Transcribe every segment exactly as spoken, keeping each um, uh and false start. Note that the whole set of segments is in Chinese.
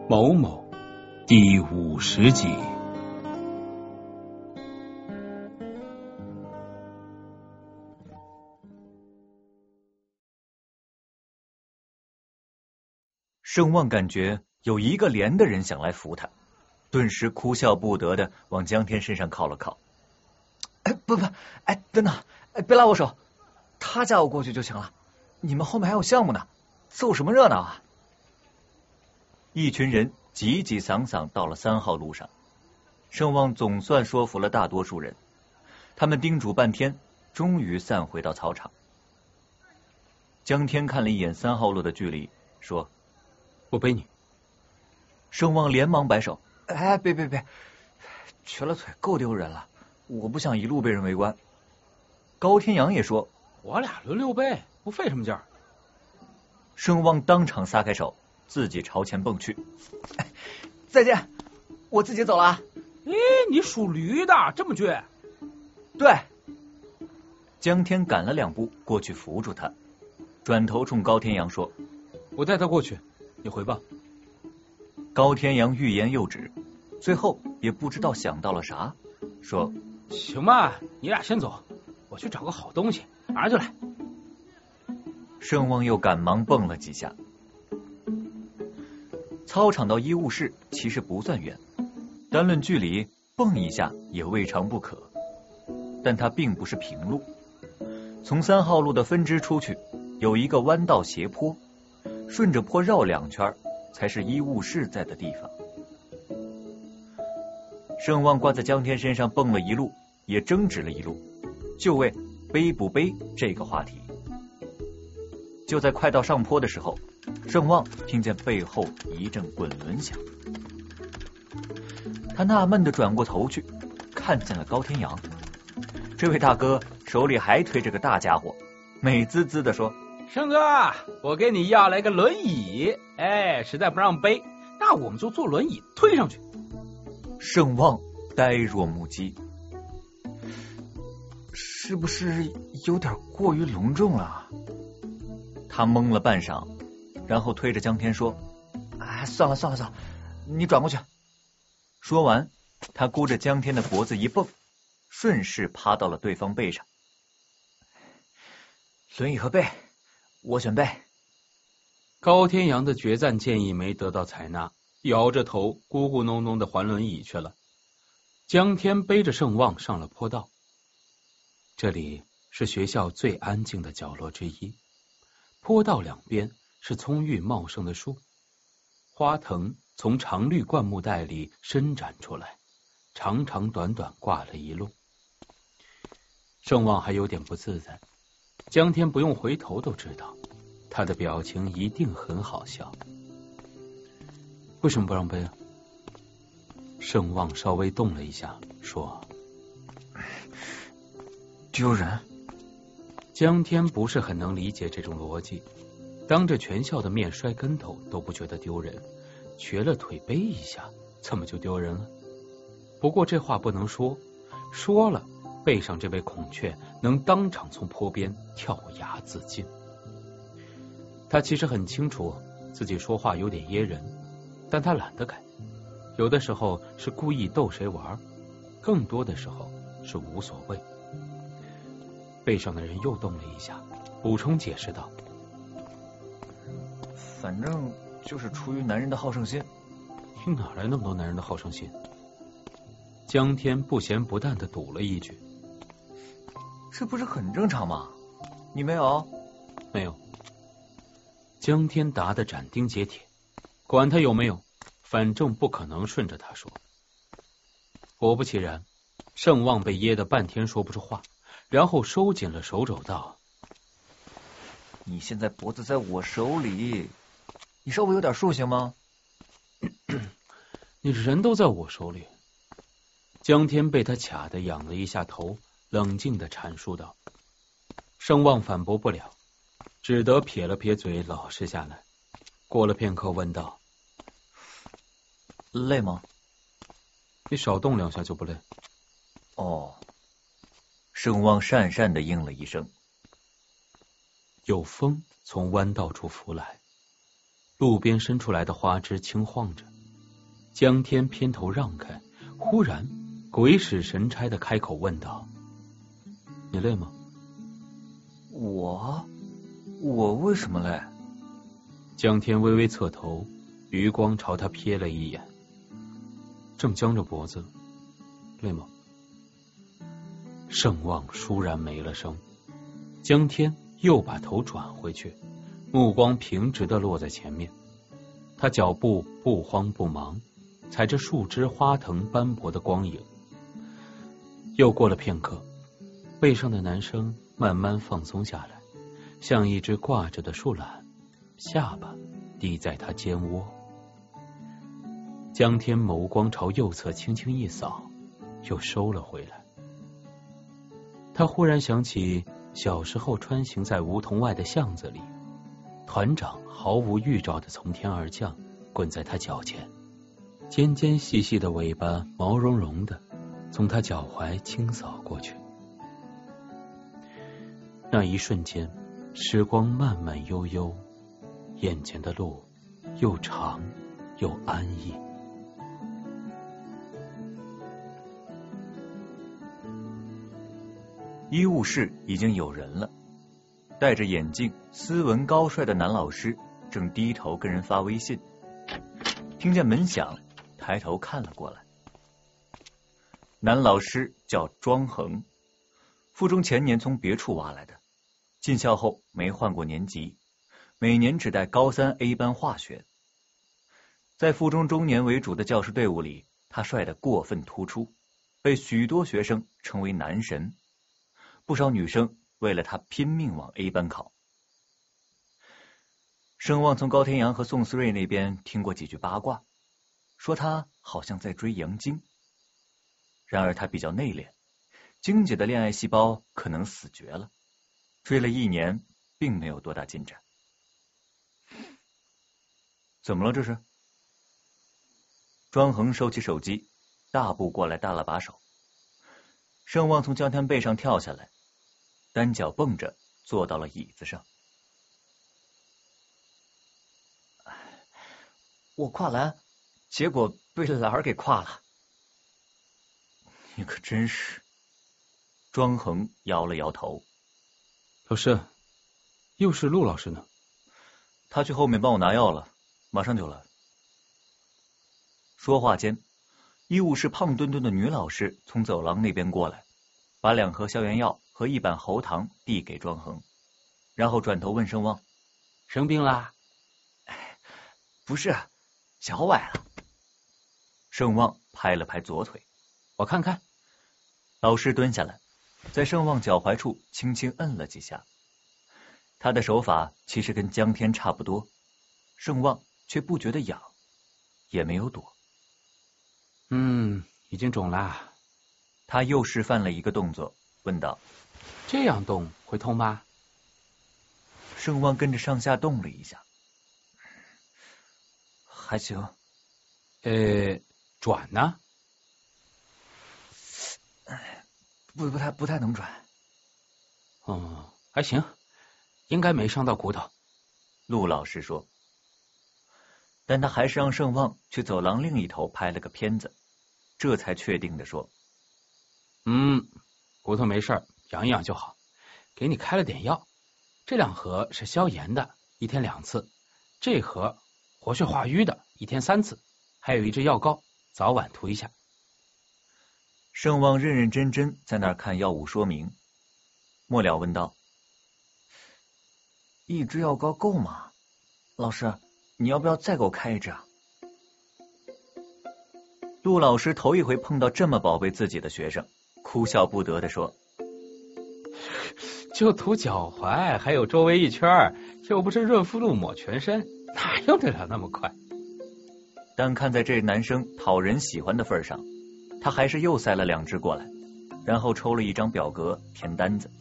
某某第五十集。 盛旺感觉有一个连的人想来扶他，顿时哭笑不得的往江天身上靠了靠。 哎，不不，哎，等等，哎，别拉我手，他叫我过去就行了。你们后面还有项目呢，凑什么热闹啊？ 一群人挤挤搡搡到了三号路上，盛旺总算说服了大多数人，他们叮嘱半天，终于散回到操场。江天看了一眼三号路的距离，说：“ 我背你。” 盛旺连忙摆手：“ 哎，别别别，瘸了腿够丢人了，我不想一路被人围观。” 高天阳也说：“ 我俩轮流背，不费什么劲儿。” 盛旺当场撒开手，自己朝前蹦去。 哎，再见，我自己走了啊。 哎，你属驴的，这么倔？ 对。 江天赶了两步过去扶住他，转头冲高天阳说：“ 我带他过去，你回吧。” 高天阳欲言又止，最后也不知道想到了啥，说：“ 行吧，你俩先走，我去找个好东西，马上就来。” 盛旺又赶忙蹦了几下。操场到医务室其实不算远，单论距离，蹦一下也未尝不可。但它并不是平路，从三号路的分支出去，有一个弯道斜坡，顺着坡绕两圈，才是医务室在的地方。盛旺挂在江天身上蹦了一路，也争执了一路，就为背不背这个话题。就在快到上坡的时候，盛旺听见背后一阵滚轮响，他纳闷地转过头去，看见了高天阳。这位大哥手里还推着个大家伙，美滋滋地说：“ 盛哥，我给你要来个轮椅，哎，实在不让背，那我们就坐轮椅推上去。” 盛旺呆若木鸡， 是不是有点过于隆重了？ 他懵了半晌，然后推着江天说：“ 哎，算了算了算了，你转过去。” 说完，他箍着江天的脖子一蹦，顺势趴到了对方背上。 轮椅和背，我选背。 高天阳的决战建议没得到采纳，摇着头咕咕哝哝的还轮椅去了。江天背着盛旺上了坡道。这里是学校最安静的角落之一，坡道两边是葱郁茂盛的树，花藤从常绿灌木带里伸展出来，长长短短挂了一路。盛旺还有点不自在，江天不用回头都知道，他的表情一定很好笑。为什么不让背啊？盛旺稍微动了一下，说：“ 丢人。” 江天不是很能理解这种逻辑，当着全校的面摔跟头都不觉得丢人，瘸了腿背一下怎么就丢人了？不过这话不能说，说了背上这位孔雀能当场从坡边跳崖自尽。他其实很清楚自己说话有点噎人，但他懒得改，有的时候是故意逗谁玩，更多的时候是无所谓。背上的人又动了一下，补充解释道：“ 反正就是出于男人的好胜心。” 你哪来那么多男人的好胜心？江天不咸不淡的赌了一句：“ 这不是很正常吗？你没有？”“ 没有。”江天答得斩钉截铁，管他有没有，反正不可能顺着他说。果不其然，盛旺被噎得半天说不出话，然后收紧了手肘道：“ 你现在脖子在我手里，你稍微有点数行吗？”“ 你人都在我手里。”江天被他卡得仰了一下头，冷静的阐述道。盛旺反驳不了，只得撇了撇嘴，老实下来。过了片刻问道：“ 累吗？”“ 你少动两下就不累。”“ 哦。” 盛旺讪讪的应了一声。 有风从弯道处拂来，路边伸出来的花枝轻晃着， 江天偏头让开，忽然鬼使神差的开口问道：“你累吗？” 我我为什么累？ 江天微微侧头，余光朝他瞥了一眼，正僵着脖子，累吗？盛望倏然没了声，江天又把头转回去，目光平直的落在前面。他脚步不慌不忙，踩着树枝花藤斑驳的光影。又过了片刻，背上的男生慢慢放松下来，像一只挂着的树懒，下巴抵在他肩窝。江天眸光朝右侧轻轻一扫，又收了回来。他忽然想起小时候穿行在梧桐外的巷子里，团长毫无预兆的从天而降，滚在他脚前，尖尖细细的尾巴毛茸茸的从他脚踝轻扫过去。那一瞬间，时光慢慢悠悠，眼前的路又长又安逸。 医务室已经有人了，戴着眼镜、斯文高帅的男老师正低头跟人发微信，听见门响，抬头看了过来。男老师叫庄恒，附中前年从别处挖来的，进校后没换过年级，每年只带高三 A 班化学。在附中中年为主的教师队伍里，他帅得过分突出，被许多学生称为男神。不少女生为了他拼命往 A 班考。盛望从高天阳和宋思睿那边听过几句八卦，说他好像在追杨晶。然而他比较内敛，晶姐的恋爱细胞可能死绝了，追了一年并没有多大进展。怎么了这是？庄恒收起手机，大步过来搭了把手。盛望从江天背上跳下来，单脚蹦着坐到了椅子上。 我跨栏，结果被栏儿给跨了。 你可真是。庄恒摇了摇头。 老师，又是陆老师呢？ 他去后面帮我拿药了，马上就来。说话间，医务室胖墩墩的女老师从走廊那边过来，把两盒消炎药和一板喉糖递给庄恒，然后转头问盛望：“ 生病啦？”“ 不是，脚崴了。” 盛望拍了拍左腿：“ 我看看。” 老师蹲下来，在盛望脚踝处轻轻摁了几下。他的手法其实跟江天差不多，盛望却不觉得痒，也没有躲。 嗯，已经肿啦。 他又示范了一个动作，问道：“ 这样动会痛吗？” 盛望跟着上下动了一下， 还行。 呃，转呢？ 不不太不太能转。 哦，还行，应该没伤到骨头。 陆老师说，但他还是让盛望去走廊另一头拍了个片子，这才确定的说：“ 嗯，骨头没事，养一养就好。给你开了点药，这两盒是消炎的，一天两次；这盒活血化瘀的，一天三次。还有一支药膏，早晚涂一下。” 盛望认认真真在那儿看药物说明，末了问道：“ 一支药膏够吗？老师，你要不要再给我开一支啊？” 陆老师头一回碰到这么宝贝自己的学生，哭笑不得的说：“ 就涂脚踝，还有周围一圈，又不是润肤露抹全身，哪用得了那么快？” 但看在这男生讨人喜欢的份上，他还是又塞了两支过来，然后抽了一张表格填单子。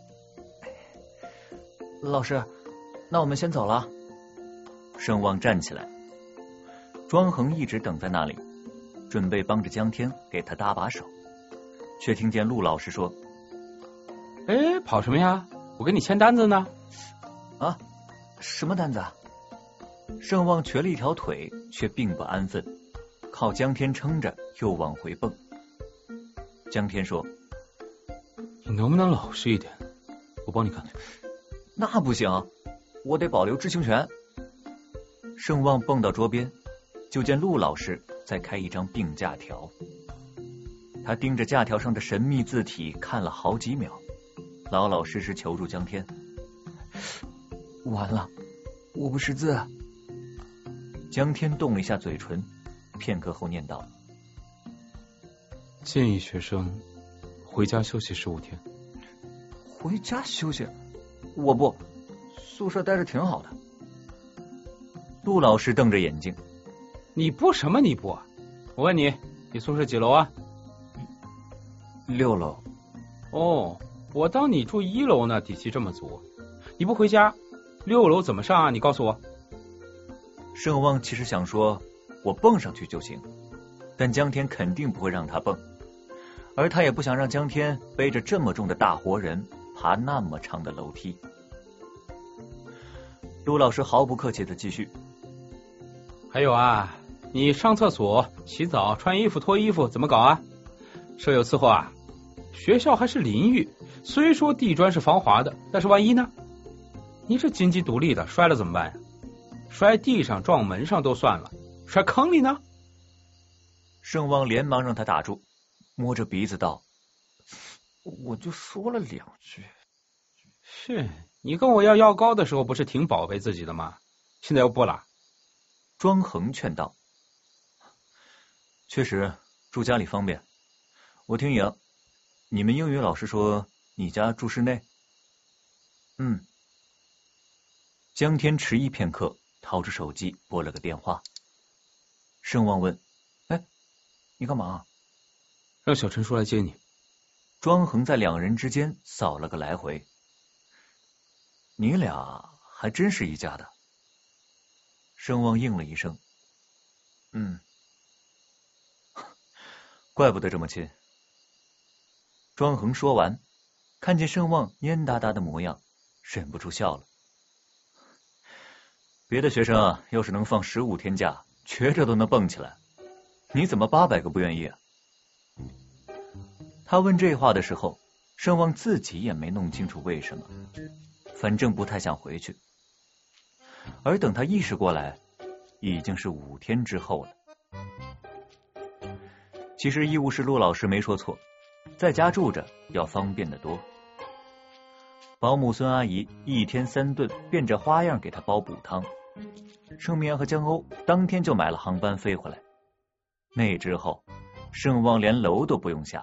老师，那我们先走了。 盛望站起来，庄恒一直等在那里，准备帮着江天给他搭把手，却听见陆老师说：“ 哎，跑什么呀？我给你签单子呢。” 啊，什么单子啊？ 盛望瘸了一条腿，却并不安分。 靠江天撑着又往回蹦。江天说： 你能不能老实一点？我帮你看。 那不行，我得保留知情权。 盛旺蹦到桌边，就见陆老师在开一张病假条。他盯着假条上的神秘字体看了好几秒，老老实实求助江天。 完了，我不识字。 江天动了一下嘴唇，片刻后念道： 建议学生回家休息十五天。 回家休息？我不，宿舍待着挺好的。 陆老师瞪着眼睛： 你不什么你不？我问你，你宿舍几楼啊？ 六楼。 哦，我当你住一楼呢，底气这么足。你不回家，六楼怎么上啊？你告诉我。 盛旺其实想说我蹦上去就行，但江天肯定不会让他蹦，而他也不想让江天背着这么重的大活人爬那么长的楼梯。陆老师毫不客气的继续： 还有啊，你上厕所、洗澡、穿衣服、脱衣服怎么搞啊？舍友伺候啊？学校还是淋浴，虽说地砖是防滑的，但是万一呢？你这经济独立的，摔了怎么办呀？摔地上撞门上都算了，摔坑里呢？ 盛旺连忙让他打住，摸着鼻子道： 我就说了两句。 是你跟我要药膏的时候不是挺宝贝自己的吗？现在又不了。 庄恒劝道：确实住家里方便，我听赢，你们英语老师说你家住室内。嗯。江天迟疑片刻，掏出手机拨了个电话。盛旺问：哎，你干嘛？ 让小陈叔来接你。 庄恒在两人之间扫了个来回。你俩还真是一家的。盛旺应了一声：嗯。怪不得这么亲。庄恒说完，看见盛旺蔫哒哒的模样，忍不住笑了。别的学生啊，要是能放十五天假，瘸着都能蹦起来，你怎么八百个不愿意啊？他问这话的时候，盛旺自己也没弄清楚为什么，反正不太想回去。而等他意识过来，已经是五天之后了。其实医务室陆老师没说错，在家住着要方便得多。保姆孙阿姨一天三顿变着花样给他煲补汤，盛明阳和江欧当天就买了航班飞回来。那之后，盛旺连楼都不用下，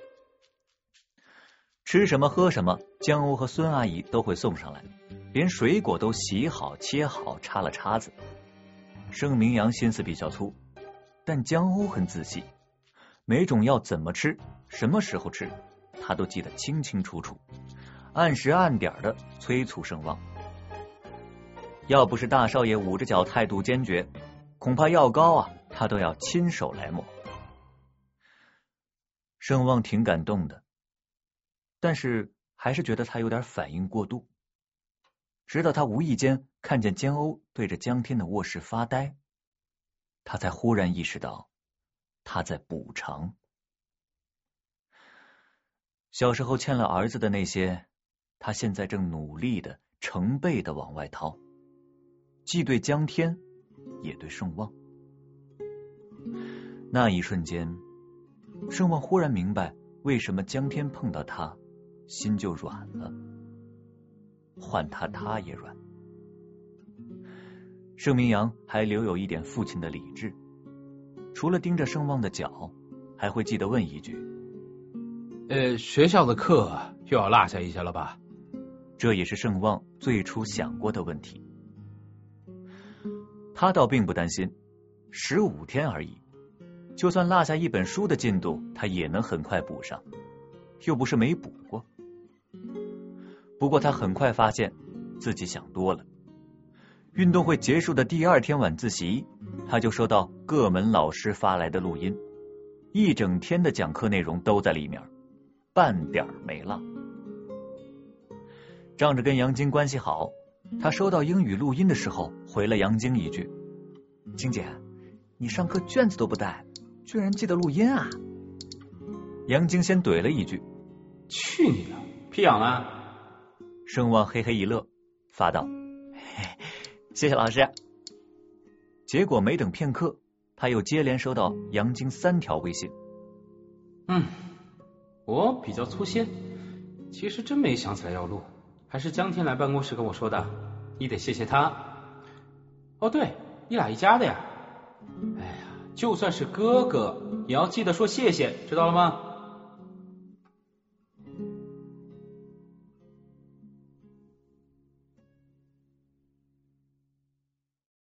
吃什么喝什么，江欧和孙阿姨都会送上来，连水果都洗好切好插了叉子。盛明阳心思比较粗，但江欧很仔细，每种药怎么吃，什么时候吃，他都记得清清楚楚，按时按点的催促盛旺。要不是大少爷捂着脚态度坚决，恐怕药膏啊他都要亲手来抹。盛旺挺感动的，但是还是觉得他有点反应过度。直到他无意间看见江欧对着江天的卧室发呆，他才忽然意识到他在补偿。小时候欠了儿子的那些，他现在正努力的成倍的往外掏，既对江天也对盛旺。那一瞬间，盛旺忽然明白为什么江天碰到他心就软了，换他他也软。盛明阳还留有一点父亲的理智，除了盯着盛旺的脚，还会记得问一句： 呃，学校的课又要落下一些了吧？ 这也是盛旺最初想过的问题。他倒并不担心，十五天而已，就算落下一本书的进度，他也能很快补上，又不是没补过。不过他很快发现自己想多了。运动会结束的第二天晚自习，他就收到各门老师发来的录音，一整天的讲课内容都在里面，半点没落。仗着跟杨晶关系好，他收到英语录音的时候回了杨晶一句：晶姐， 你上课卷子都不带，居然记得录音啊！ 杨晶先怼了一句：“ 去你的，皮痒了！” 盛旺嘿嘿一乐，发道：“ 谢谢老师。” 结果没等片刻，他又接连收到杨晶三条微信。 嗯，我比较粗心，其实真没想起来要录，还是江天来办公室跟我说的，你得谢谢他。哦对，你俩一家的呀。哎呀，就算是哥哥，也要记得说谢谢，知道了吗？